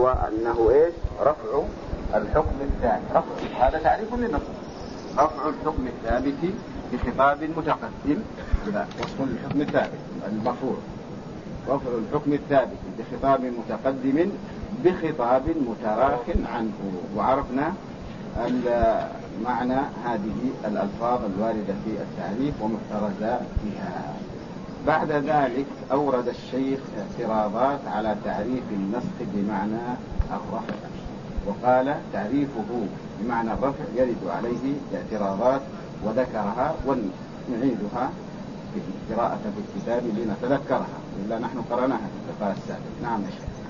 وهو أنه إيش؟ رفع الحكم الثاني. هذا تعريف للنص. رفع الحكم الثابت بخطاب متقدم، وصف الحكم الثابت المرفوع. رفع الحكم الثابت بخطاب متقدم بخطاب متراخ عنه. وعرفنا معنى هذه الألفاظ الواردة في التعريف ومحترزات بها. بعد ذلك أورد الشيخ اعتراضات على تعريف النسخ بمعنى الرفع، وقال تعريفه بمعنى الرفع يرد عليه اعتراضات وذكرها، ونعيدها في قراءة في الكتاب لنتذكرها، إلا نحن قرأناها في اللقاء السابق. نعم يا شيخ.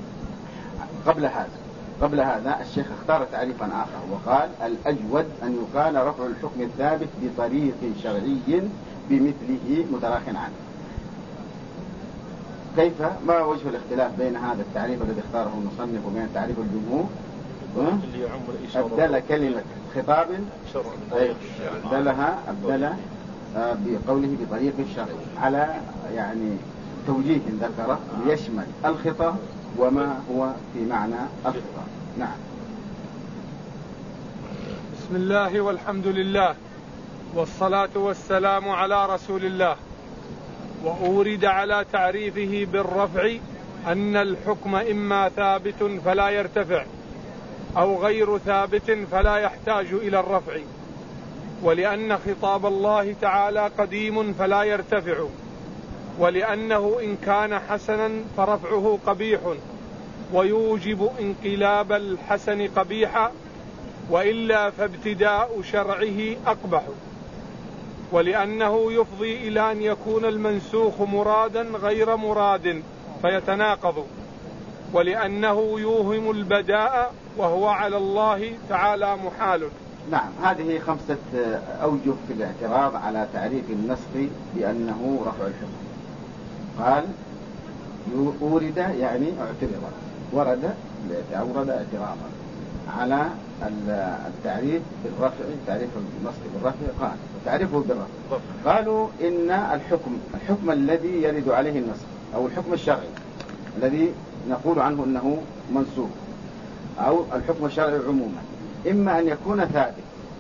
قبل هذا الشيخ اختار تعريفا آخر وقال الأجود أن يقال رفع الحكم الثابت بطريق شرعي بمثله متراخ عنه. كيف؟ ما وجه الاختلاف بين هذا التعريف الذي اختاره المصنف وبين تعريف الجمهور؟ أبدل كلمة خطاب أبدل بقوله بطريق شرعي على يعني توجيه ذكره ليشمل الخطاب وما هو في معنى الخطاب. نعم. بسم الله والحمد لله والصلاة والسلام على رسول الله. وأورد على تعريفه بالرفع أن الحكم إما ثابت فلا يرتفع أو غير ثابت فلا يحتاج إلى الرفع، ولأن خطاب الله تعالى قديم فلا يرتفع، ولأنه إن كان حسنا فرفعه قبيح ويوجب انقلاب الحسن قبيحا، وإلا فابتداء شرعه أقبح، ولأنه يفضي إلى أن يكون المنسوخ مرادا غير مراد فيتناقض، ولأنه يوهم البداء وهو على الله تعالى محال. نعم. هذه 5 أوجه في الاعتراض على تعريف النسخ بأنه رفع الحكم. قال أورد يعني اعترض، أورد اعتراضا على التعريف بالرفع، تعريف النسخ بالرفع. قال تعريفه بالرفع، قالوا إن الحكم الذي يرد عليه النسخ أو الحكم الشرعي الذي نقول عنه أنه منسوخ أو الحكم الشرعي عموما إما أن يكون ثابت،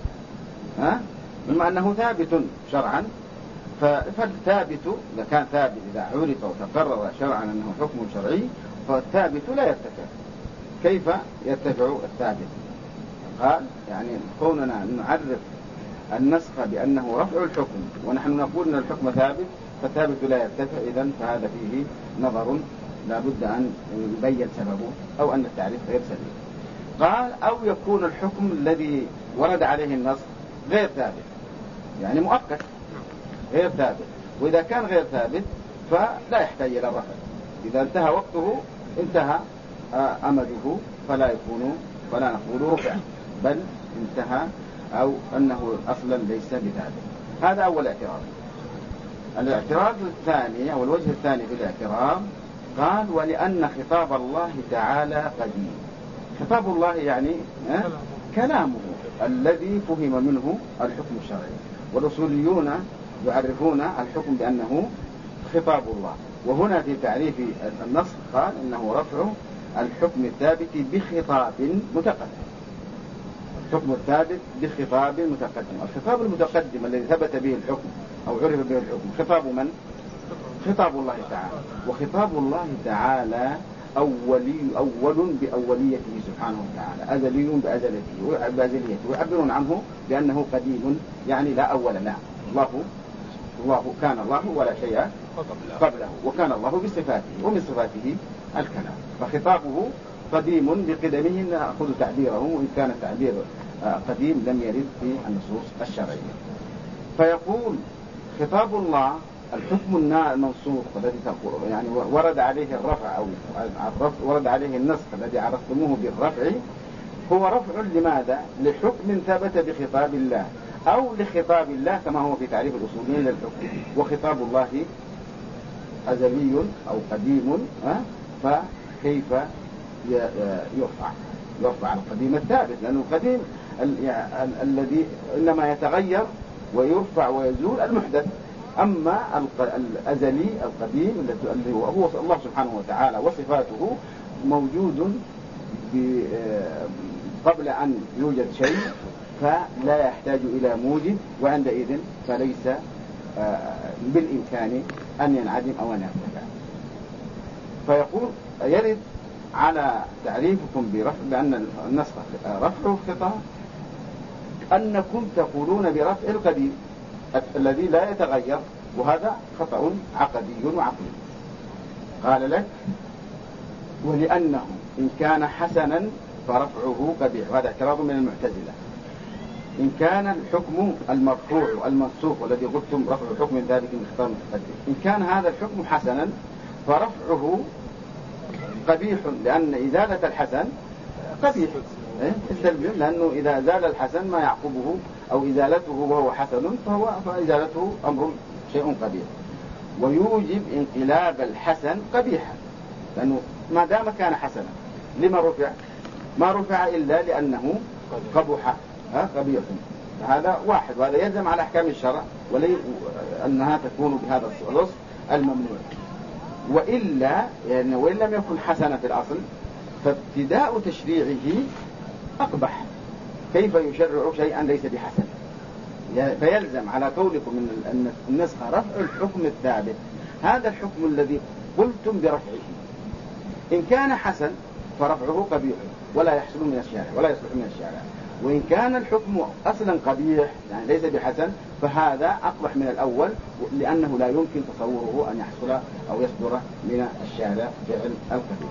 إما أنه ثابت شرعا، فالثابت إذا كان ثابت إذا عرف وتقرر شرعا أنه حكم شرعي فالثابت لا يرتفع. كيف يرتفع الثابت؟ قال يعني كوننا نعرف النسخ بأنه رفع الحكم ونحن نقول أن الحكم ثابت فالثابت لا يرتفع، إذن فهذا فيه نظر لا بد أن يبين سببه أو أن التعريف غير سليم. قال أو يكون الحكم الذي ورد عليه النص غير ثابت، يعني مؤقت غير ثابت، وإذا كان غير ثابت فلا يحتاج إلى الرفع. إذا انتهى وقته انتهى أمده فلا نقول رفع، بل انتهى أو أنه أصلا ليس بثابت. هذا أول اعتراض. الاعتراض الثاني أو الوجه الثاني في الاعتراض قال ولأن خطاب الله تعالى قديم. خطاب الله يعني كلامه الذي فهم منه الحكم الشرعي، والأصوليون يعرفون الحكم بأنه خطاب الله. وهنا في تعريف النص قال إنه رفع الحكم الثابت بخطاب متقدم. الحكم الثابت بخطاب متقدم. الخطاب المتقدم الذي ثبت به الحكم أو عرف به الحكم خطاب من؟ خطاب الله تعالى. وخطاب الله تعالى أول بأوليته سبحانه وتعالى، أزلي بأزليته، ويعبرون عنه بأنه قديم يعني لا أول له. الله كان الله ولا شيء قبله، وكان الله بصفاته ومن صفاته الكلام، فخطابه قديم بقدمه نأخذ تعبيره، وإن كان التعبير قديم لم يرد في النصوص الشرعية. فيقول خطاب الله الحكم المنصوص الذي يعني ورد عليه الرفع أو ورد عليه النسخ الذي عرفتموه بالرفع هو رفع لماذا؟ لحكم ثبت بخطاب الله أو لخطاب الله كما هو في تعريف الأصوليين للحكم. وخطاب الله أزلي أو قديم، فكيف يرفع القديم الثابت؟ لأنه القديم الذي إنما يتغير ويرفع ويزول المحدث. أما الأزلي القديم الذي هو الله سبحانه وتعالى وصفاته موجود قبل أن يوجد شيء فلا يحتاج إلى موجب، وعندئذ فليس بالإمكان أن ينعدم أو أن يرتفع. فيقول يرد على تعريفكم بأن النسخ رفع الخطأ أنكم تقولون برفع القديم الذي لا يتغير، وهذا خطأ عقدي وعقلي. قال لك ولأنه إن كان حسنا فرفعه قبيح، وهذا اعتراض من المعتزلة. إن كان الحكم المرفوع المنسوخ والذي قلتم رفع حكم ذلك من خطأ متقدم، إن كان هذا الحكم حسنا فرفعه قبيح، لأن إزالة الحسن قبيح، لأنه إذا زال الحسن ما يعقبه أو إزالته وهو حسن فإزالته أمر شيء قبيح، ويوجب انقلاب الحسن قبيحا، لأنه ما دام كان حسنا لما رفع؟ ما رفع إلا لأنه قبح قبيح. هذا واحد، وهذا يلزم على أحكام الشرع أنها تكون بهذا الوصف الممنوع. وإلا يعني وإن لم يكن حسنا في الأصل فابتداء تشريعه أقبح. كيف يشرع شيئا ليس بحسن؟ فيلزم على قولكم أن النسخ رفع الحكم الثابت، هذا الحكم الذي قلتم برفعه إن كان حسن فرفعه قبيح ولا يحصل من الشارع ولا يصلح من الشارع، وإن كان الحكم أصلا قبيح يعني ليس بحسن فهذا أقبح من الأول، لأنه لا يمكن تصوره أن يحصل أو يصدر من الشارع فعل القبيح.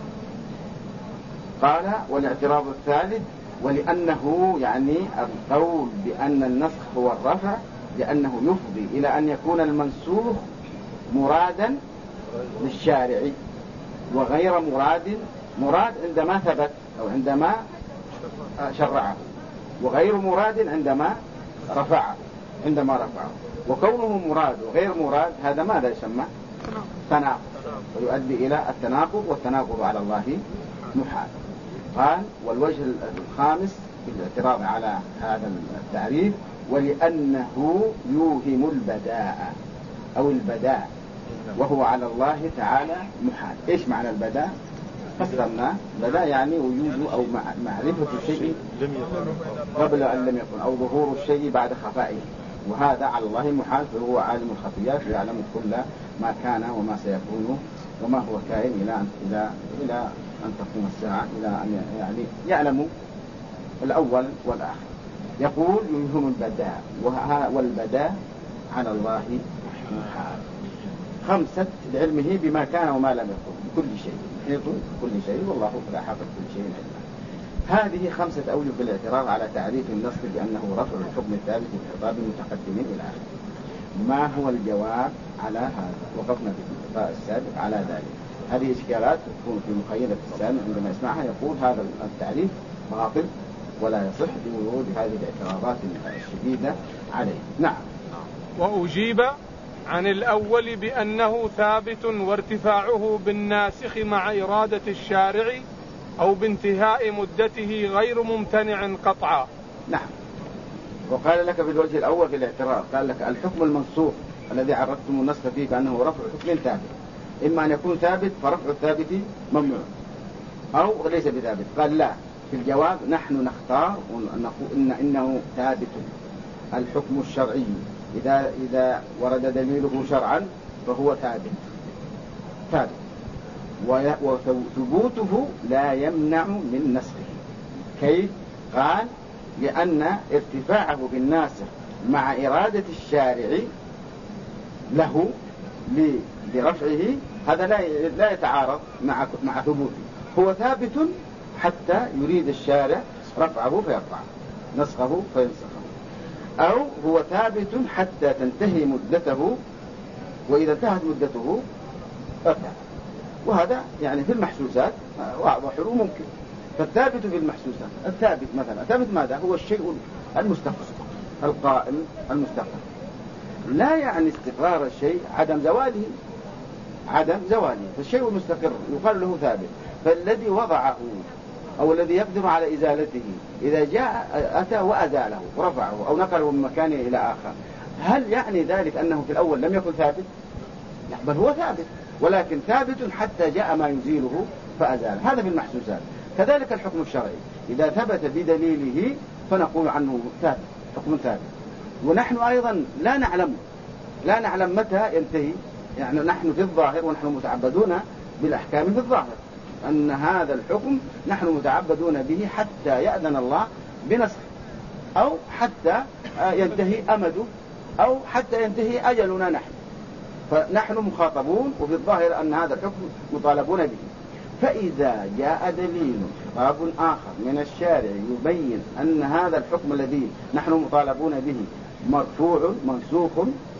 قال والاعتراض الثالث ولأنه يعني القول بأن النسخ هو الرفع لأنه يفضي إلى أن يكون المنسوخ مرادا للشارع وغير مراد عندما ثبت أو عندما شرعه، وغير مراد عندما رفعه. وكونه مراد وغير مراد هذا ماذا يسمى؟ تناقض، ويؤدي إلى التناقض، والتناقض على الله محال. قال والوجه الخامس في الاعتراض على هذا التعريف ولأنه يوهم البداء أو البداء وهو على الله تعالى محال. إيش معنى البداء؟ فسرنا بداء يعني وجود أو معرفة الشيء قبل أن لم يكن، أو ظهور الشيء بعد خفائه، وهذا على الله محال، فهو عالم الخفيات ويعلم كل ما كان وما سيكون وما هو كائن إلى أن تقوم الساعة، إلى أن يعني يعلم الأول والآخر. يقول يوهم البداء، والبداء على الله محال. خمسة لعلمه بما كان وما لم يكن بكل شيء، يحيط كل شيء والله لا حافظ كل شيء علما. هذه خمسة أوجه في الاعتراض على تعريف النسخ بأنه رفع الحكم الثابت في خطاب المتقدمين إلى آخره. ما هو الجواب على هذا؟ وقفنا في اللقاء السابق على ذلك. هذه إشكالات تكون في مخيلة السامع عندما يسمعها يقول هذا التعريف باطل ولا يصح بوجود هذه الاعتراضات الشديدة عليه. نعم. وأجيب عن الأول بأنه ثابت وارتفاعه بالناسخ مع إرادة الشارع أو بانتهاء مدته غير ممتنع قطعا. نعم. وقال لك في الوجه الأول في الاعتراض قال لك الحكم المنسوخ الذي عرفتم النسخ فيه بأنه رفع حكم ثابت، إما أن يكون ثابت فرفع الثابت ممنوع أو ليس بثابت. قال لا، في الجواب نحن نختار ونقول إنه ثابت. الحكم الشرعي إذا ورد دليله شرعا فهو ثابت، وثبوته لا يمنع من نسخه. كيف؟ قال لأن ارتفاعه بالناسخ مع إرادة الشارع له لرفعه هذا لا يتعارض مع ثبوته. هو ثابت حتى يريد الشارع رفعه فيرفعه، نسخه فينسخه، أو هو ثابت حتى تنتهي مدته، وإذا انتهت مدته ارتفع. وهذا يعني في المحسوسات واضح وممكن. فالثابت في المحسوسات الثابت مثلا الثابت ماذا؟ هو الشيء المستقر القائم المستقر، لا يعني استقرار الشيء عدم زواله. فالشيء المستقر يقال له ثابت. فالذي وضعه أو الذي يقدر على إزالته إذا جاء أتى وأزاله ورفعه أو نقله من مكانه إلى آخر، هل يعني ذلك أنه في الأول لم يكن ثابت؟ بل هو ثابت، ولكن ثابت حتى جاء ما يزيله فأزال. هذا في المحسوسات. كذلك الحكم الشرعي إذا ثبت بدليله فنقول عنه ثابت، حكم ثابت. ونحن أيضا لا نعلم متى ينتهي، يعني نحن في الظاهر ونحن متعبدون بالأحكام في الظاهر أن هذا الحكم نحن متعبدون به حتى يأذن الله بنسخ، أو حتى ينتهي أمده، أو حتى ينتهي أجلنا نحن، فنحن مخاطبون وفي الظاهر أن هذا الحكم مطالبون به. فإذا جاء دليل خطاب آخر من الشارع يبين أن هذا الحكم الذي نحن مطالبون به مرفوع منسوخ،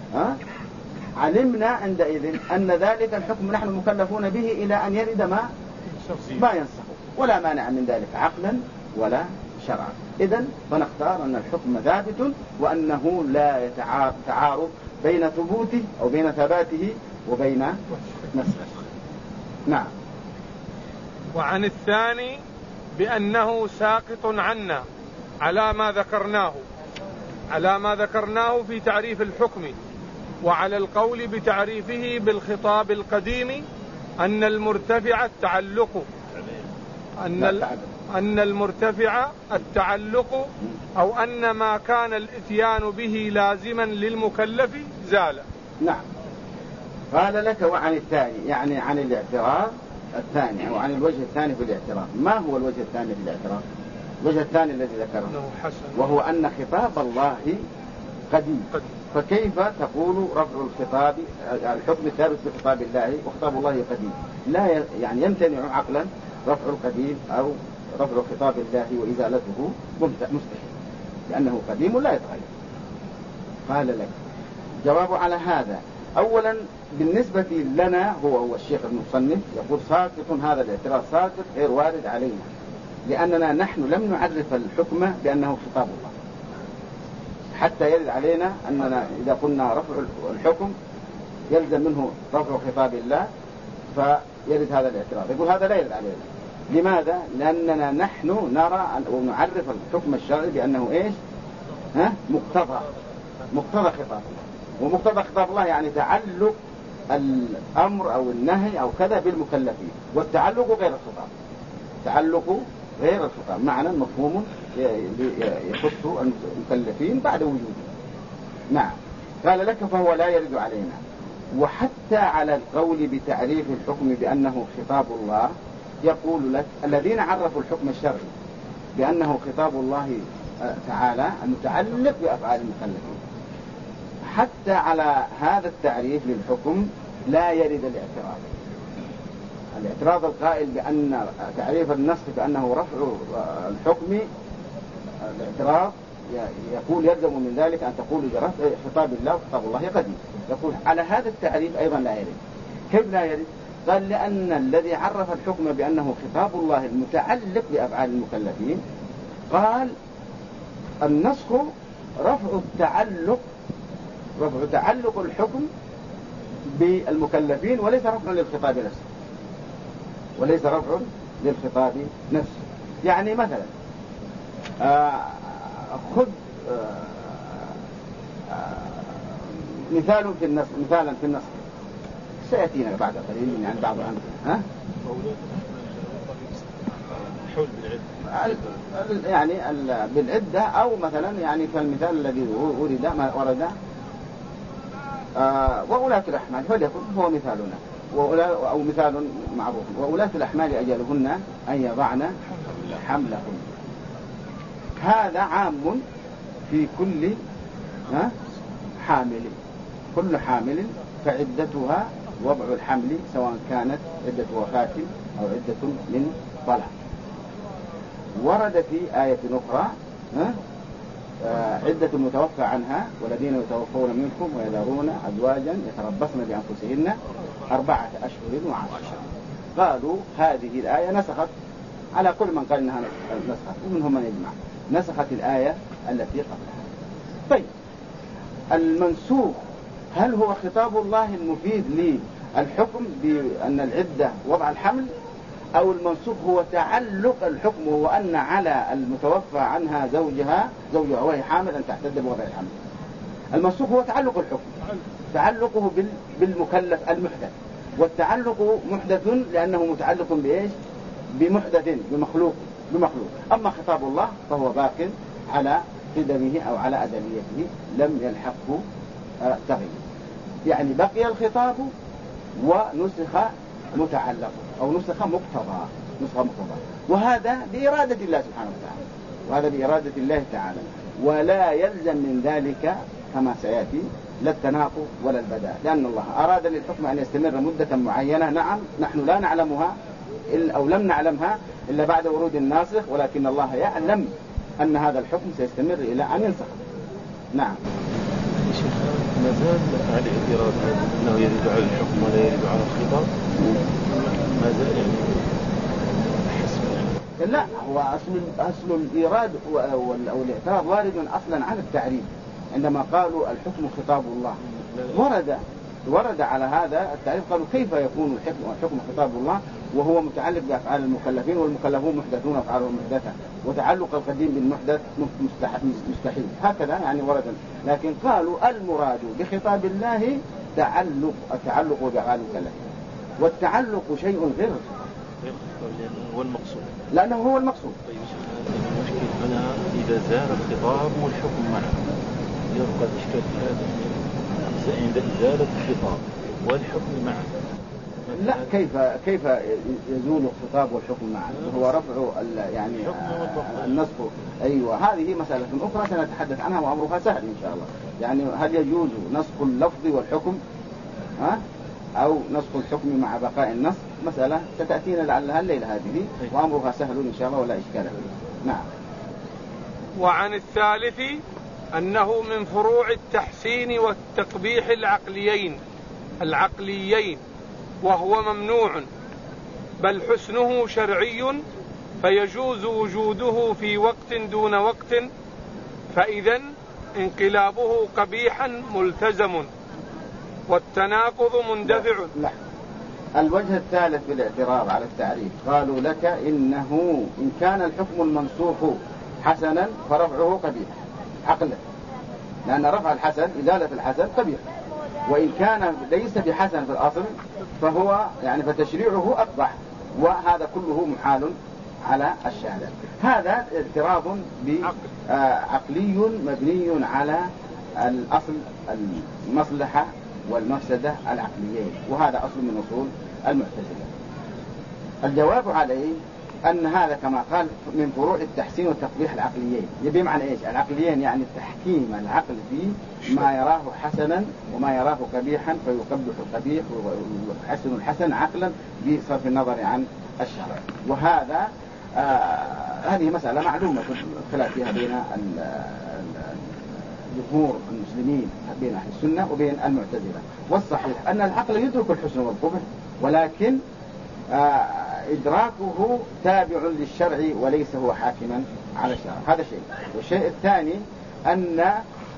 علمنا عندئذ أن ذلك الحكم نحن مكلفون به إلى أن يرد ما ينسخ، ولا مانع من ذلك عقلا ولا شرعا. إذن فنختار أن الحكم ثابت وأنه لا تعارض بين ثبوته أو بين ثباته وبين نسخه. نعم. وعن الثاني بأنه ساقط عنا على ما ذكرناه في تعريف الحكم، وعلى القول بتعريفه بالخطاب القديم أن المرتفع التعلق أو أن ما كان الإتيان به لازما للمكلف زال. نعم. قال لك وعن الثاني، يعني عن الاعتراض الثاني أو عن الوجه الثاني في الاعتراض. ما هو الوجه الثاني في الاعتراض؟ الوجه الثاني الذي ذكره وهو أن خطاب الله قديم، فكيف تقول رفع الخطاب الحكم ثابت بخطاب الله وخطاب الله قديم؟ لا يعني يمتنع عقلا رفع القديم أو رفع خطاب الله وإزالته مستحيل، لأنه قديم لا يتغير. قال لك جواب على هذا، أولا بالنسبة لنا هو الشيخ المصنف يقول ساقط، هذا الاعتراض ساقط غير وارد علينا، لأننا نحن لم نعرف الحكم بأنه خطاب الله حتى يرد علينا أننا إذا قلنا رفع الحكم يلزم منه رفع خطاب الله فيرد هذا الاعتراض. يقول هذا لا يرد علينا. لماذا؟ لأننا نحن نرى ونعرف الحكم الشرعي بأنه إيش؟ مقتضى خطاب الله، ومقتضى خطاب الله يعني تعلق الأمر أو النهي أو كذا بالمكلفين، والتعلق غير الخطاب، تعلق غير الخطاب معنى مفهوم يخص المكلفين بعد وجوده. نعم. قال لك فهو لا يرد علينا. وحتى على القول بتعريف الحكم بأنه خطاب الله يقول لك الذين عرفوا الحكم الشرعي بأنه خطاب الله تعالى المتعلق بأفعال المكلفين، حتى على هذا التعريف للحكم لا يرد الاعتراض القائل بأن تعريف النص بأنه رفع الحكم، الاعتراض يقول يلزم من ذلك أن تقول برفع خطاب الله وخطاب الله قديم. يقول على هذا التعريف أيضا لا يرد. كيف لا يرد؟ قال لأن الذي عرف الحكم بأنه خطاب الله المتعلق بأفعال المكلفين قال النسخ رفع تعلق الحكم بالمكلفين وليس رفع للخطاب نفسه، يعني مثلا خذ مثالا في النص سيأتينا بعد قليل يعني بعض الأمثلة. يعني بالعدة أو مثلا يعني كالمثال الذي ورد وأولاة الأحمال فليكن هو مثالنا أو مثال معروف. وأولاة الأحمال أجلهن أن يضعن حملهن، هذا عام في كل حامل، كل حامل فعدتها وضع الحمل سواء كانت عدة وفاة أو عدة من طلاق. ورد في آية أخرى عدة متوفى عنها والذين يتوفون منكم ويذرون أزواجا يتربصن بأنفسهن 4 أشهر و10. قالوا هذه الآية نسخت على كل من قال إنها نسخت، ومنهم من يجمع نسخت الآية التي قبلها. طيب المنسوخ هل هو خطاب الله المفيد للحكم بأن العدة وضع الحمل، أو المنسوخ هو تعلق الحكم وأن على المتوفى عنها زوجها وهي حامل أن تعتد بوضع الحمل؟ المنسوخ هو تعلق الحكم، تعلقه بالمكلف المحدث، والتعلق محدث لأنه متعلق بإيش؟ بمحدث بمخلوق. أما خطاب الله فهو باق على قدمه أو على أدميته لم يلحقه تغيير، يعني بقي الخطاب ونسخ متعلق أو نسخ مقتضى، وهذا بإرادة الله سبحانه وتعالى، ولا يلزم من ذلك كما سيأتي لا التناقض ولا البداء، لأن الله أراد للحكم أن يستمر مدة معينة. نعم نحن لا نعلمها أو لم نعلمها إلا بعد ورود الناسخ، ولكن الله يعلم أن هذا الحكم سيستمر إلى أن ينسخ. نعم. ما زال هذه الإرادة أنه يرد على الحكم ولا يرد على الخطاب، ما زال يعني حسب يعني. لا، هو أصل الإيراد أو الاعتراض وارد أصلا على التعريف، عندما قالوا الحكم خطاب الله ورد على هذا التعريف. قالوا كيف يكون الحكم خطاب الله وهو متعلق بأفعال المكلفين، والمكلفون محدثون أفعالهم محدثة، وتعلق القديم بالمحدث مستحيل، هكذا يعني ورد. لكن قالوا المراد بخطاب الله التعلق بأفعال المكلفين، والتعلق شيء غير هو المقصود، لأنه هو المقصود. طيب المشكلة هنا إذا زال الخطاب والحكم معه يبقى الإشكال في هذا عند إزالة الخطاب والحكم معه. لا، كيف يزول الخطاب والحكم معه؟ هو رفع يعني النسخ. أيوة، هذه مسألة أخرى سنتحدث عنها وأمرها سهل إن شاء الله. يعني هل يجوز نسخ اللفظ والحكم أو نسخ الحكم مع بقاء النص؟ مسألة ستأتينا لعلها الليلة هذه، وأمرها سهل إن شاء الله ولا إشكال فيه. نعم. وعن الثالث أنه من فروع التحسين والتقبيح العقليين، وهو ممنوع، بل حسنه شرعي، فيجوز وجوده في وقت دون وقت، فإذن انقلابه قبيحا ملتزم، والتناقض مندفع. لا. الوجه الثالث في الاعتراض على التعريف، قالوا لك إنه إن كان الحكم المنسوخ حسنا فرفعه قبيح عقلا، لأن رفع الحسن إزالة الحسن قبيح، وإن كان ليس بحسن في الأصل فهو يعني فتشريعه أقبح، وهذا كله محال على الشارع. هذا اعتراض عقلي مبني على الأصل المصلحة والمفسدة العقليين، وهذا أصل من أصول المعتزلة. الجواب عليه أن هذا كما قال من فروع التحسين والتقبيح العقليين. بمعنى إيش العقليين؟ يعني تحكيم العقل في ما يراه حسنا وما يراه قبيحا، فيقبح القبيح ويحسن الحسن عقلا بصرف النظر عن الشرع. وهذا هذه مسألة معلومة خلاف فيها بين جمهور المسلمين، بين أهل السنة وبين المعتزلة. والصحيح أن العقل يدرك الحسن والقبح، ولكن إدراكه تابع للشرع وليس هو حاكما على الشرع. هذا شيء. والشيء الثاني أن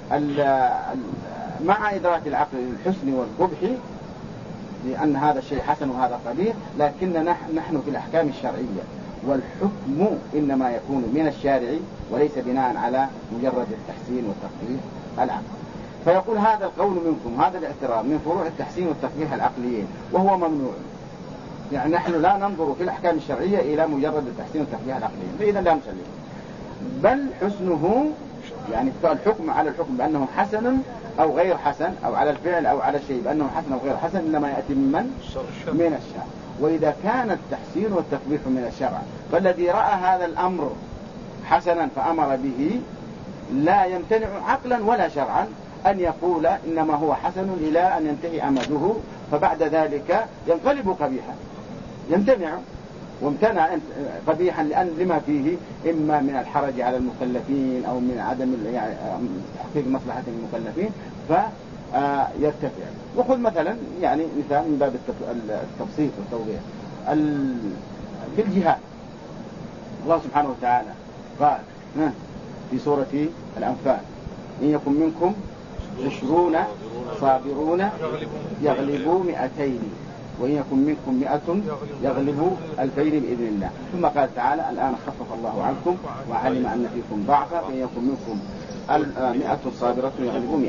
مع إدراك العقل للحسن والقبح، لأن هذا الشيء حسن وهذا قبيح، لكن نحن في الأحكام الشرعية، والحكم إنما يكون من الشارع وليس بناء على مجرد التحسين والتقبيح العقل. فيقول هذا القول منكم، هذا الاعتراض من فروع التحسين والتقبيح العقليين، وهو ممنوع. يعني نحن لا ننظر في الأحكام الشرعية إلى مجرد التحسين والتقبيح العقليين، فإذا لا نسلم. بل حسنه يعني الحكم على الحكم بأنه حسن أو غير حسن، أو على الفعل أو على الشيء بأنه حسن أو غير حسن، إنما يأتي من الشرع. وإذا كان التحسين والتقبيح من الشرع، فالذي رأى هذا الأمر حسنا فأمر به لا يمتنع عقلا ولا شرعا أن يقول إنما هو حسن إلى أن ينتهي أمده، فبعد ذلك ينقلب قبيحا، يمتنع وامتنع قبيحا لما فيه إما من الحرج على المكلفين أو من عدم تحقيق مصلحة المكلفين فيرتفع. وخذ مثلا يعني مثال من باب التبسيط والتوضيح في الجهاد. الله سبحانه وتعالى قال في سورة الأنفال: إن يكن منكم 20 صابرون يغلبوا 200، وإن يكن منكم 100 يغلبوا 2000 بإذن الله. ثم قال تعالى: الآن خفف الله عنكم وعلم أن فيكم ضعفا، وإن يكن منكم 100 صابرة يغلبوا 100.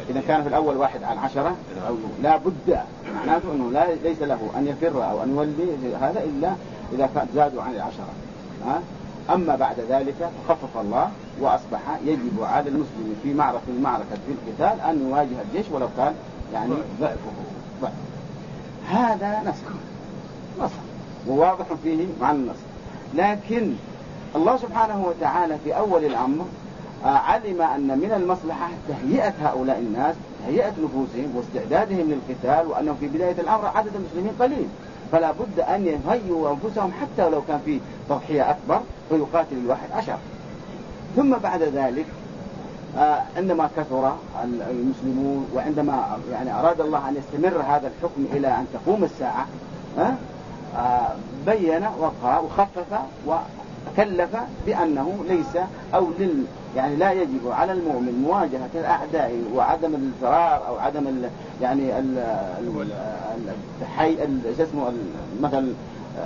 إذا كان في الأول 1 على 10 أو لا بد، معناته أنه ليس له أن يفر أو أن يولي هذا إلا إذا زادوا عن 10. أما بعد ذلك خفف الله وأصبح يجب على المسلم في المعركة في القتال أن يواجه الجيش ولو كان يعني ضعف. هذا نص وواضح فيه معنى النص. لكن الله سبحانه وتعالى في أول الأمر علم أن من المصلحة تهيئة هؤلاء الناس، تهيئة نفوسهم واستعدادهم للقتال، وأنه في بداية الأمر عدد المسلمين قليل، فلا بد أن يهيئوا أنفسهم حتى لو كان في تضحية أكبر فيقاتل 11. ثم بعد ذلك عندما كثر المسلمون وعندما يعني أراد الله أن يستمر هذا الحكم إلى أن تقوم الساعة، بين وخفف وكلف بأنه ليس أو يعني لا يجب على المؤمن مواجهة الأعداء وعدم الفرار أو عدم يعني مثل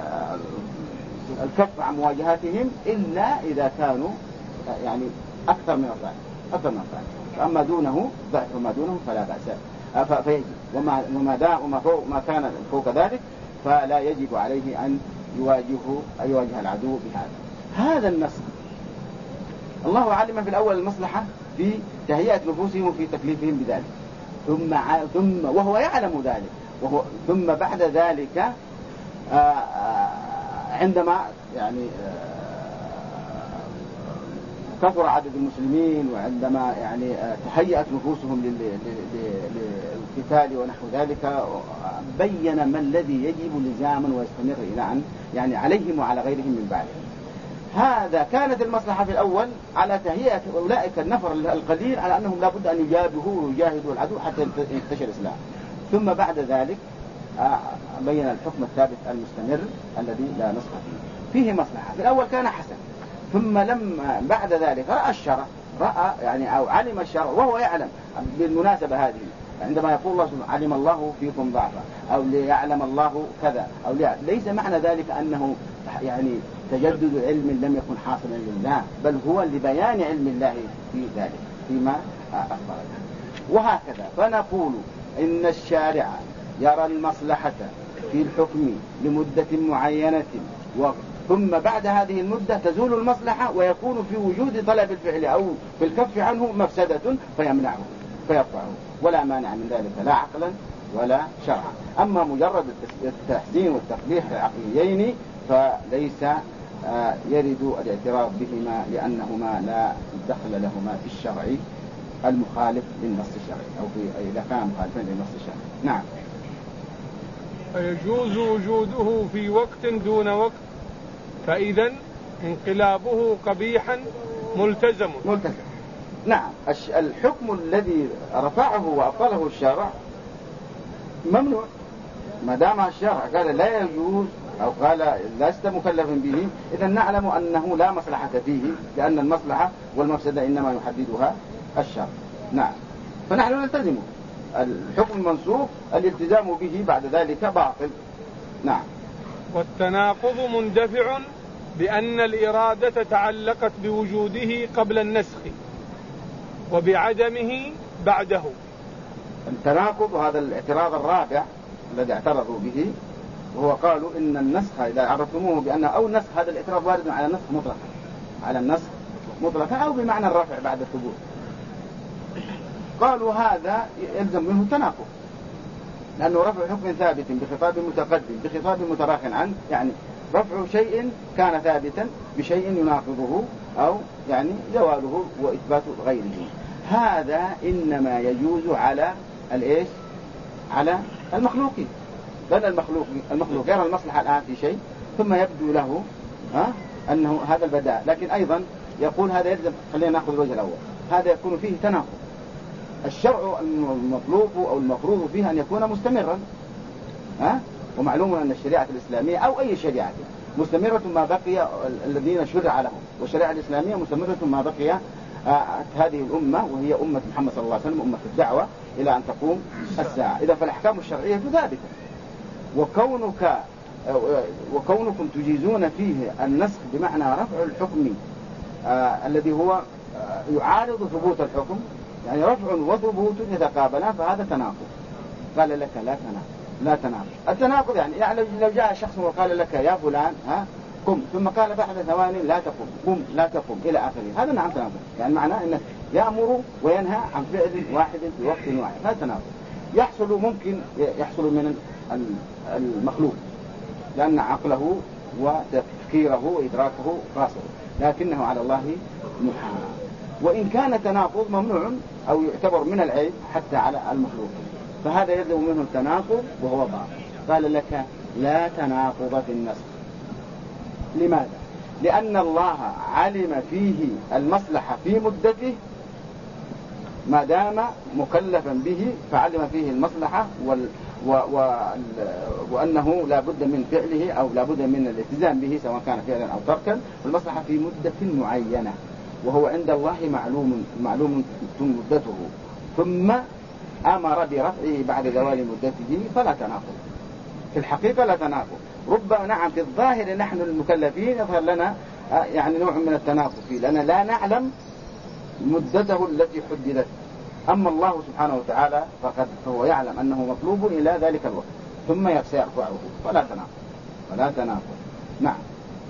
الكف عن مواجهتهم إلا إذا كانوا يعني أكثر من الضعف. فأما دونه ضعف وما دونه فلا بأس، فيجب وما كان فوق ذلك فلا يجب عليه أن يواجه العدو بهذا. هذا النص الله علم في الأول المصلحة في تهيئة نفوسهم وفي تكليفهم بذلك، ثم وهو يعلم ذلك، ثم بعد ذلك عندما يعني كثر عدد المسلمين وعندما يعني تهيأت نفوسهم للقتال ونحو ذلك، بين ما الذي يجب لزاما ويستمر إلى أن يعني عليهم وعلى غيرهم من بعد. هذا كانت المصلحة في الأول على تهيئة أولئك النفر القليل على أنهم لا بد أن يجابهوا ويجاهدوا العدو حتى ينتشر الإسلام. ثم بعد ذلك بين الحكم الثابت المستمر الذي لا نسخ فيه مصلحة. في الأول كان حسن، ثم لما بعد ذلك رأى الشرع، يعني أو علم الشرع وهو يعلم. بالمناسبة هذه عندما يقول الله سبحانه علم الله فيكم ضعفا أو ليعلم الله كذا أو ليس معنى ذلك أنه يعني تجدد علم لم يكن حاصلا لله، بل هو لبيان علم الله في ذلك فيما أخبر. وهكذا فنقول إن الشارع يرى المصلحة في الحكم لمدة معينة، ثم بعد هذه المدة تزول المصلحة ويكون في وجود طلب الفعل أو في الكف عنه مفسدة فيمنعه فيرفعه، ولا مانع من ذلك لا عقلا ولا شرعا. أما مجرد التحسين والتقبيح العقليين فليس يرد الاعتراف بهما، لأنهما لا دخل لهما في الشرع المخالف للنص الشرعي أو إذا كان مخالفا للنص الشرعي. نعم. فيجوز وجوده في وقت دون وقت، فإذا انقلابه قبيحا ملتزم. نعم. الحكم الذي رفعه وأبطله الشرع ممنوع، ما دام الشرع قال لا يجوز أو قال لست مكلفا به، إذا نعلم أنه لا مصلحة فيه، لأن المصلحة والمفسدة إنما يحددها الشرع. نعم. فنحن نلتزمه. الحكم المنسوخ الالتزام به بعد ذلك باطل. نعم. والتناقض مندفع بأن الإرادة تعلقت بوجوده قبل النسخ وبعدمه بعده. التناقض هذا الاعتراض الرابع الذي اعترضوا به، وهو قالوا إن النسخ إذا عرفتموه بأنه أو النسخ، هذا الاعتراض وارد على النسخ مطلقا، على النسخ مطلقا أو بمعنى الرفع بعد الثبوت. قالوا هذا يلزم منه تناقض، لأنه رفع حكم ثابت بخطاب متقدم بخطاب متراخٍ عنه، يعني رفع شيء كان ثابتا بشيء يناقضه أو يعني زواله وإثبات غيره. هذا إنما يجوز على الإيش؟ على المخلوقين، لأن المخلوق يرى المصلحة الآن في شيء ثم يبدو له أنه هذا البداء، لكن أيضا يقول هذا يلزم. خلينا نأخذ الوجه الأول، هذا يكون فيه تناقض. الشرع المطلوب أو المفروض فيه أن يكون مستمرا، ومعلوم أن الشريعة الإسلامية أو أي شريعة مستمرة ما بقي الذين شرع لهم، والشريعة الإسلامية مستمرة ما بقي هذه الأمة، وهي أمة محمد صلى الله عليه وسلم، أمة الدعوة إلى أن تقوم الساعة. إذا فالأحكام الشرعية ثابتة، وكونكم تجيزون فيه النسخ بمعنى رفع الحكم الذي هو يعارض ثبوت الحكم، يعني رفع وثبوت يتقابلان، فهذا تناقض. قال لك لا تناقض. التناقض يعني لو جاء شخص وقال لك يا فلان قم، ثم قال بعد ثواني لا تقم، قم لا تقم إلى آخره، هذا نعم تناقض. يعني معناه أنه يأمر وينهى عن فعل واحد في وقت واحد، هذا تناقض. ممكن يحصل من المخلوق لأن عقله وتفكيره وإدراكه قاصر، لكنه على الله محال. وإن كان تناقض ممنوع أو يعتبر من العيب حتى على المخلوق، فهذا يلزم منه التناقض وهو باطل. قال لك لا تناقض في النسخ. لماذا؟ لأن الله علم فيه المصلحة في مدته ما دام مكلفا به، فعلم فيه المصلحة وأنه لا بد من فعله أو لا بد من الالتزام به سواء كان فعلا أو تركا، والمصلحة في مدة معينة، وهو عند الله معلوم مدته، ثم أمر برفعه بعد زوال مدته، فلا تناقض. في الحقيقة لا تناقض. ربما نعم في الظاهر نحن المكلفين يظهر لنا يعني نوع من التناقض فيه، لأننا لا نعلم مدته التي حددت. أما الله سبحانه وتعالى فهو يعلم أنه مطلوب إلى ذلك الوقت ثم سيرفعه، فلا تناقض. نعم.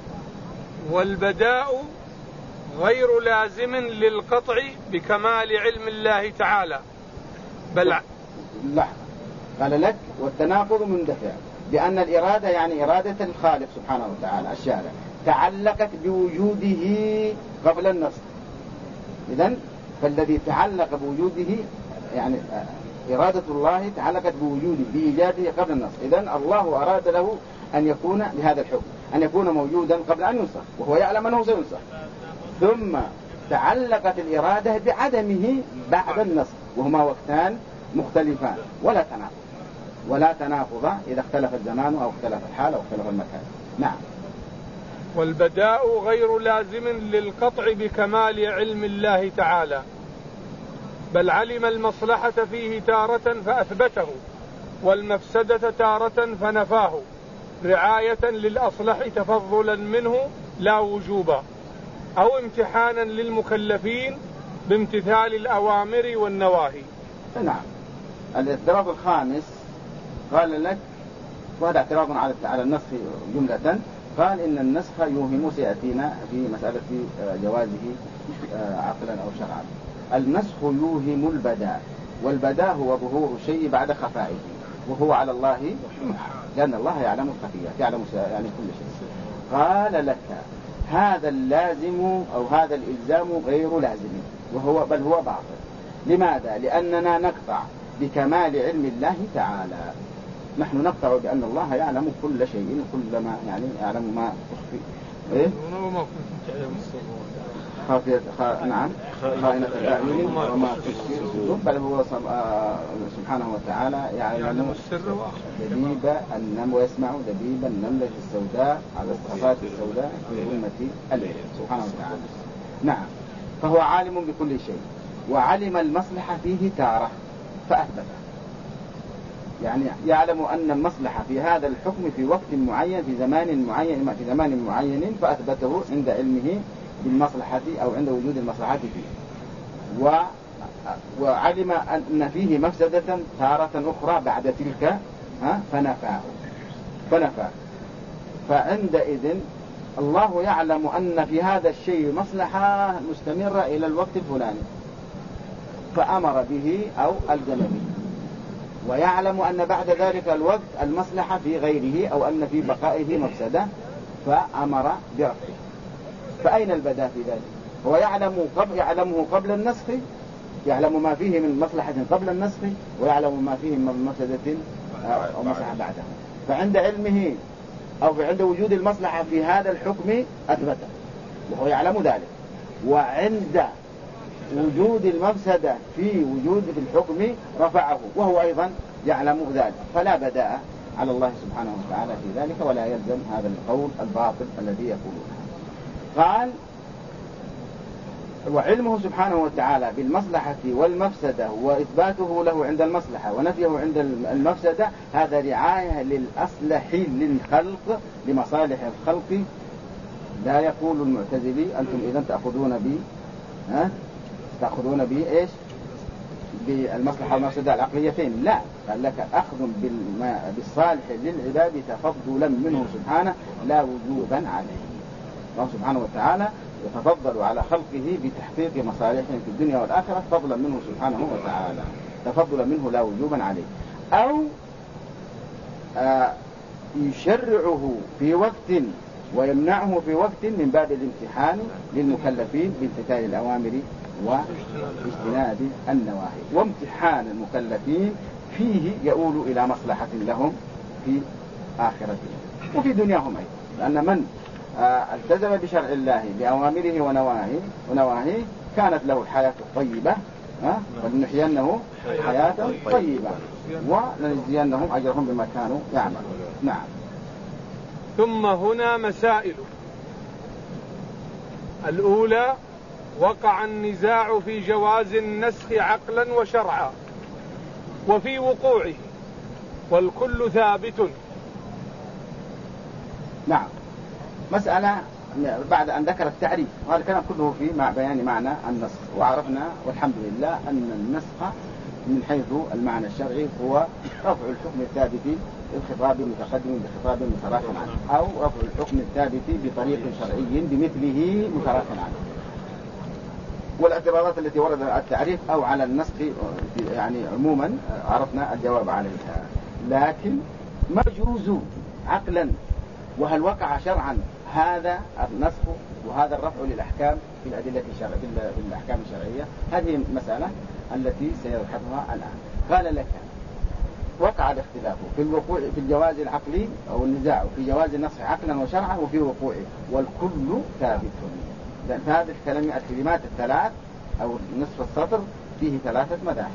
والبداء غير لازم للقطع بكمال علم الله تعالى، بل لا. قال لك والتناقض مندفع بأن الإرادة يعني إرادة الخالق سبحانه وتعالى الشارع تعلقت بوجوده قبل النص. إذن فالذي تعلق بوجوده يعني إرادة الله تعلقت بوجوده بإيجاده قبل النص. إذن الله أراد له أن يكون بهذا الحكم، أن يكون موجودا قبل أن ينسخ، وهو يعلم أنه سينسخ. ثم تعلقت الإرادة بعدمه بعد النص، وهما وقتان مختلفان، ولا تناقض إذا اختلف الزمان أو اختلف الحال أو اختلف المكان. نعم. والبداء غير لازم للقطع بكمال علم الله تعالى، بل علم المصلحة فيه تارة فأثبته، والمفسدة تارة فنفاه، رعاية للأصلح تفضلا منه لا وجوبا، أو امتحانا للمكلفين بامتثال الأوامر والنواهي. نعم. الاعتراض الخامس قال لك، وهذا اعتراض على النسخ جملة، قال إن النسخ يوهم، سيأتينا في مسألة جوازه عقلا أو شرعا. النسخ يوهم البداء، والبداء هو ظهور الشيء بعد خفائه، وهو على الله لأن الله يعلم الخفيات، يعلم يعني كل شيء. قال لك هذا اللازم أو هذا الإلزام غير لازم، بل هو باطل. لماذا؟ لأننا نقطع بكمال علم الله تعالى. نحن نقطع بأن الله يعلم كل شيء، كل ما يعني يعلم ما تخفي وما كنت تعلم السر. نعم، خائنة الأعين وما تخفي الصدور، بل هو سبحانه وتعالى يعلم السر دبيب النمل، ويسمع دبيب النملة السوداء على الصفات السوداء في أمة الليل سبحانه وتعالى. نعم. فهو عالم بكل شيء، وعلم المصلحة فيه تارة فأثبته، يعني يعلم أن المصلحة في هذا الحكم في وقت معين في زمان معين فأثبته عند علمه بالمصلحة أو عند وجود المصلحة فيه، وعلم أن فيه مفسدة تارة أخرى بعد تلك فنفاه. فعندئذ الله يعلم أن في هذا الشيء مصلحة مستمرة إلى الوقت الفلاني فأمر به أو ألزم به، ويعلم أن بعد ذلك الوقت المصلحة في غيره أو أن في بقائه مفسدة فأمر برفعه. فأين البداء في ذلك؟ هو يعلمه قبل النسخ، يعلم ما فيه من مصلحة قبل النسخ، ويعلم ما فيه من مفسدة أو مصلحة بعدها. فعند علمه أو عند وجود المصلحة في هذا الحكم أثبته وهو يعلم ذلك، وعند وجود المفسدة في الحكم رفعه وهو أيضا يعلم ذلك. فلا بداء على الله سبحانه وتعالى في ذلك، ولا يلزم هذا القول الباطل الذي يقولونه. قال وعلمه سبحانه وتعالى بالمصلحة والمفسدة وإثباته له عند المصلحة ونفيه عند المفسدة، هذا رعاية للأصلح للخلق لمصالح الخلق. لا يقول المعتزلي أنتم إذن تأخذون بي إيش بالمصلحة والمفسدة العقليتين، لا، قال لك أخذ بالصالح للعباد تفضلا منه سبحانه لا وجوبا عليه. الله سبحانه وتعالى يتفضل على خلقه بتحقيق مصالحهم في الدنيا والآخرة فضلا منه سبحانه وتعالى، تفضلا منه لا وجوبا عليه، أو يشرعه في وقت ويمنعه في وقت من باب الامتحان للمكلفين بامتثال الأوامر واجتناب النواهي، وامتحان المكلفين فيه يؤول إلى مصلحة لهم في آخرتهم وفي دنياهم أيضا، لأن من التزم بشرع الله بأوامره ونواهيه كانت له الحياة الطيبة، ولنحيينه حياة طيبة ولنجزينهم أجرهم بما كانوا يعملون. نعم. ثم هنا مسائل. الأولى: وقع النزاع في جواز النسخ عقلا وشرعا وفي وقوعه، والكل ثابت. نعم. مسألة بعد أن ذكر التعريف، وهذا الكلام كله في بيان معنى النسخ، وعرفنا والحمد لله أن النسخ من حيث المعنى الشرعي هو رفع الحكم الثابت الخطاب المتقدم بخطاب متراخٍ عنه، أو رفع الحكم الثابت بطريق شرعي بمثله متراخٍ عنه. والاعتبارات التي ورد التعريف أو على النسخ يعني عموما عرفنا الجواب عليها. لكن ما يجوز عقلا وهل وقع شرعا هذا النسخ وهذا الرفع للأحكام في الأدلة الشرعية في الأحكام الشرعية، هذه المسألة التي سيبحثها الآن. قال لك: وقع الاختلاف في الوقوع في الجواز العقلي أو النزاع في جواز النسخ عقلا وشرعا وفي وقوعه، والكل ثابت. هذه الكلمات الثلاث أو نصف السطر فيه 3 مذاهب.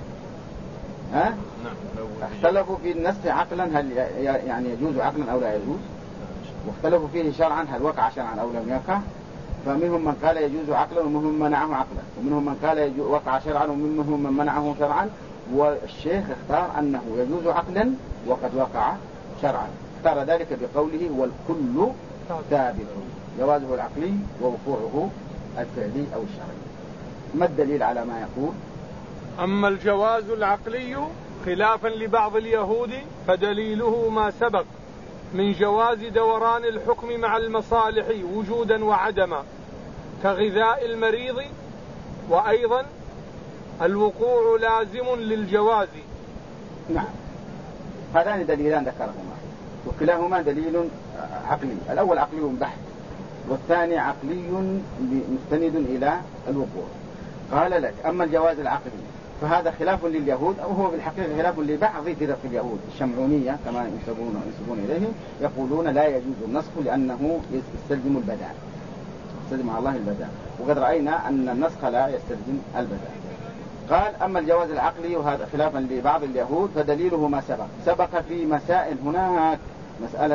اختلفوا في النسخ عقلا هل يعني يجوز عقلا أو لا يجوز، واختلفوا فيه شرعا هل وقع شرعا أو لم يقع، فمنهم من قال يجوز عقلا ومنهم من منعه عقلا، ومنهم من قال وقع شرعا ومنهم من منعه شرعا، والشيخ اختار أنه يجوز عقلا وقد وقع شرعا، اختار ذلك بقوله: والكل ثابت، جوازه العقلي ووقوعه الفعلي أو الشرعي. ما الدليل على ما يقول؟ أما الجواز العقلي خلافا لبعض اليهود فدليله ما سبق من جواز دوران الحكم مع المصالح وجودا وعدما كغذاء المريض، وأيضا الوقوع لازم للجواز. نعم، هذان دليلان ذكرهما، وكلاهما دليل عقلي. الأول عقلي بحت، والثاني عقلي مستند إلى الوقوع. قال لك: أما الجواز العقلي فهذا خلاف لليهود، أو هو بالحقيقة خلاف لبعض فرق اليهود الشمعونية كما ينسبون إليهم، يقولون لا يجوز النسخ لأنه يستلزم البداء، يستلزم على الله البداء، وقد رأينا أن النسخ لا يستلزم البداء. قال: أما الجواز العقلي وهذا خلافا لبعض اليهود فدليله ما سبق في مسائل. هناك مسألة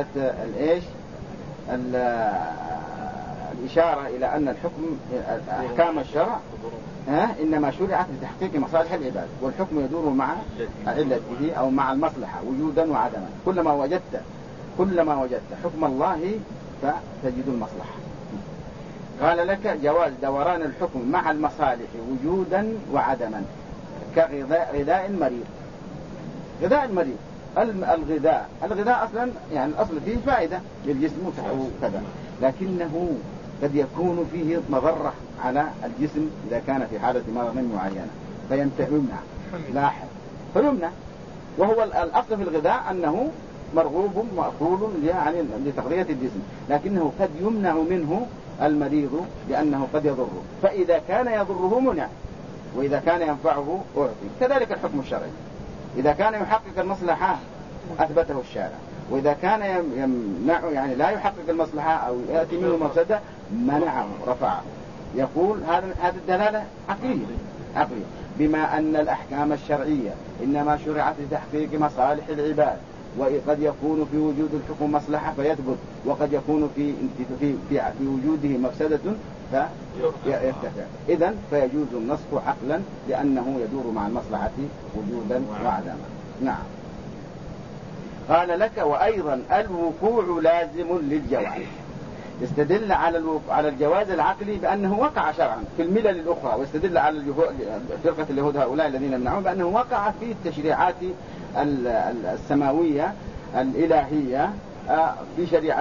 الإشارة إلى أن الحكم أحكام الشرع إنما شرعت لتحقيق مصالح العباد، والحكم يدور مع علته أو مع المصلحة وجودا وعدما. كلما وجدت حكم الله فتجد المصلحة. قال لك: جواز دوران الحكم مع المصالح وجودا وعدما كغذاء المريض. غذاء المريض، الغذاء أصلا يعني الأصل فيه فائدة للجسم وكذا، لكنه قد يكون فيه مضرة على الجسم إذا كان في حالة مرض معينة فيمنع، لاحظ، فيمنع. وهو الأصل في الغذاء أنه مرغوب مأكول يعني لتغذية الجسم، لكنه قد يمنع منه المريض لأنه قد يضره، فإذا كان يضره منع، وإذا كان ينفعه أعطي. كذلك الحكم الشرعي، إذا كان يحقق المصلحة أثبته الشارع، وإذا كان يمنع يعني لا يحقق المصلحة أو يأتي منه مفسدة منعه رفعه. يقول هذه الدلالة عقلية، بما أن الأحكام الشرعية إنما شرعت لتحقيق مصالح العباد، وقد يكون في وجود الحكم مصلحة فيثبت، وقد يكون في وجوده مفسدة فيرتفع. إذن فيجوز النسخ عقلا لأنه يدور مع المصلحة وجودا وعدما. نعم. قال لك: وأيضا الوقوع لازم للجواز. يستدل على الجواز العقلي بأنه وقع شرعا في الملل الأخرى، ويستدل على فرقة اليهود هؤلاء الذين يمنعون بأنه وقع في التشريعات السماوية الإلهية، في شريعة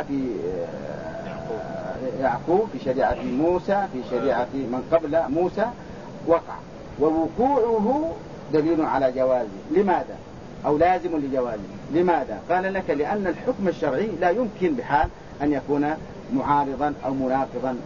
يعقوب، في شريعة موسى، في شريعة من قبل موسى وقع، ووقوعه دليل على جوازه. لماذا؟ أو لازم لجوازه. لماذا؟ قال لك لأن الحكم الشرعي لا يمكن بحال أن يكون معارضا أو مناقضا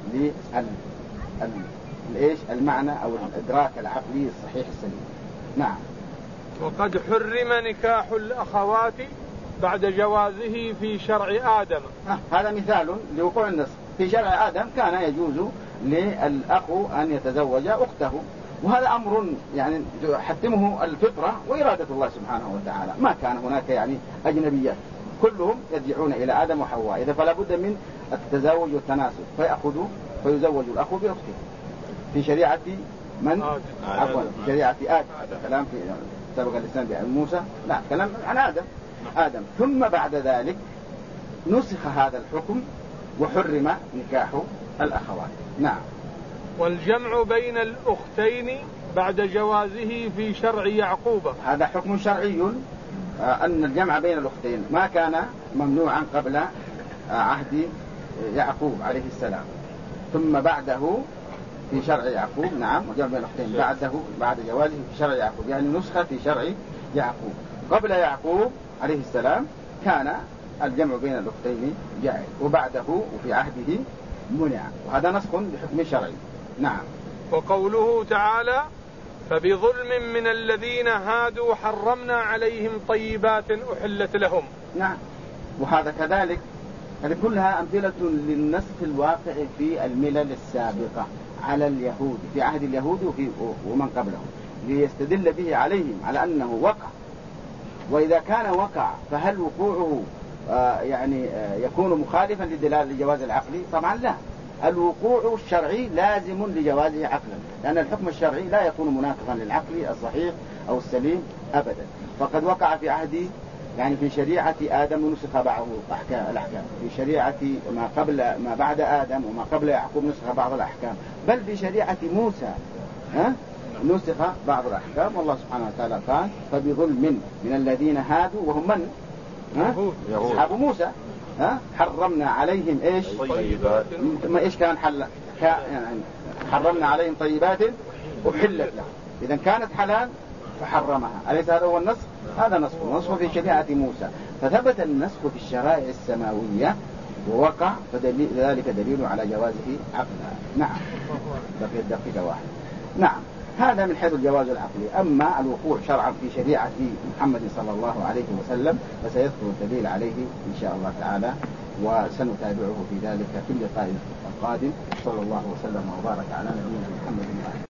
المعنى أو الإدراك العقلي الصحيح السليم. نعم. وقد حرم نكاح الأخوات بعد جوازه في شرع آدم. هذا مثال لوقوع النص. في شرع آدم كان يجوز للأخ أن يتزوج أخته، وهذا أمر يعني تحتمه الفطرة وإرادة الله سبحانه وتعالى، ما كان هناك يعني أجنبيات، كلهم يرجعون إلى آدم وحواء، إذا فلا بد من التزاوج والتناسل، فيزوج الأخ بأخته في شريعة من؟ عفوا في شريعة آدم. كلام في سبق اللسان بموسى، لا كلام عن آدم. ثم بعد ذلك نسخ هذا الحكم وحرم نكاح الأخوات. نعم. والجمع بين الأختين بعد جوازه في شرع يعقوب، هذا حكم شرعي، أن الجمع بين الأختين ما كان ممنوعا قبل عهد يعقوب عليه السلام، ثم بعده في شرع يعقوب. نعم. وجمع بين الأختين بعد جوازه في شرع يعقوب، يعني نسخة في شرع يعقوب. قبل يعقوب عليه السلام كان الجمع بين الأختين جائز، وبعده وفي عهده منع، وهذا نسخ بحكم شرعي. نعم. وقوله تعالى فبظلم من الذين هادوا حرمنا عليهم طيبات أحلت لهم. نعم. وهذا كذلك، هذه كلها أمثلة للنسخ الواقع في الملل السابقة على اليهود في عهد اليهود ومن قبلهم، ليستدل به عليهم على أنه وقع. وإذا كان وقع فهل وقوعه يكون مخالفا لدلالة الجواز العقلي؟ طبعا لا. الوقوع الشرعي لازم لجوازه عقلا، لأن الحكم الشرعي لا يكون مناقضا للعقل الصحيح أو السليم أبدا. فقد وقع في عهد في شريعة آدم ونسخ بعض الأحكام، في شريعة ما بعد آدم وما قبل يعقوب نسخ بعض الأحكام، بل في شريعة موسى نسخ بعض الأحكام. والله سبحانه وتعالى قال فبظلم من الذين هادوا، وهم من؟ أصحاب موسى. حرمنا عليهم إيش؟ طيبات. إيش كان حرمنا عليهم طيبات أحلت لهم. إذا كانت حلال فحرمها، أليس هذا هو النسخ؟ هذا نسخ في شريعة موسى، فثبت النسخ في الشرائع السماوية ووقع، فذلك دليل على جوازه عقلا. نعم. بقي دقيقة واحدة. نعم. هذا من حيث الجواز العقلي. أما الوقوع شرعا في شريعة محمد صلى الله عليه وسلم فسيذكر الدليل عليه إن شاء الله تعالى، وسنتابعه في ذلك في اللقاء القادم. صلى الله وسلم وبارك على نبينا محمد.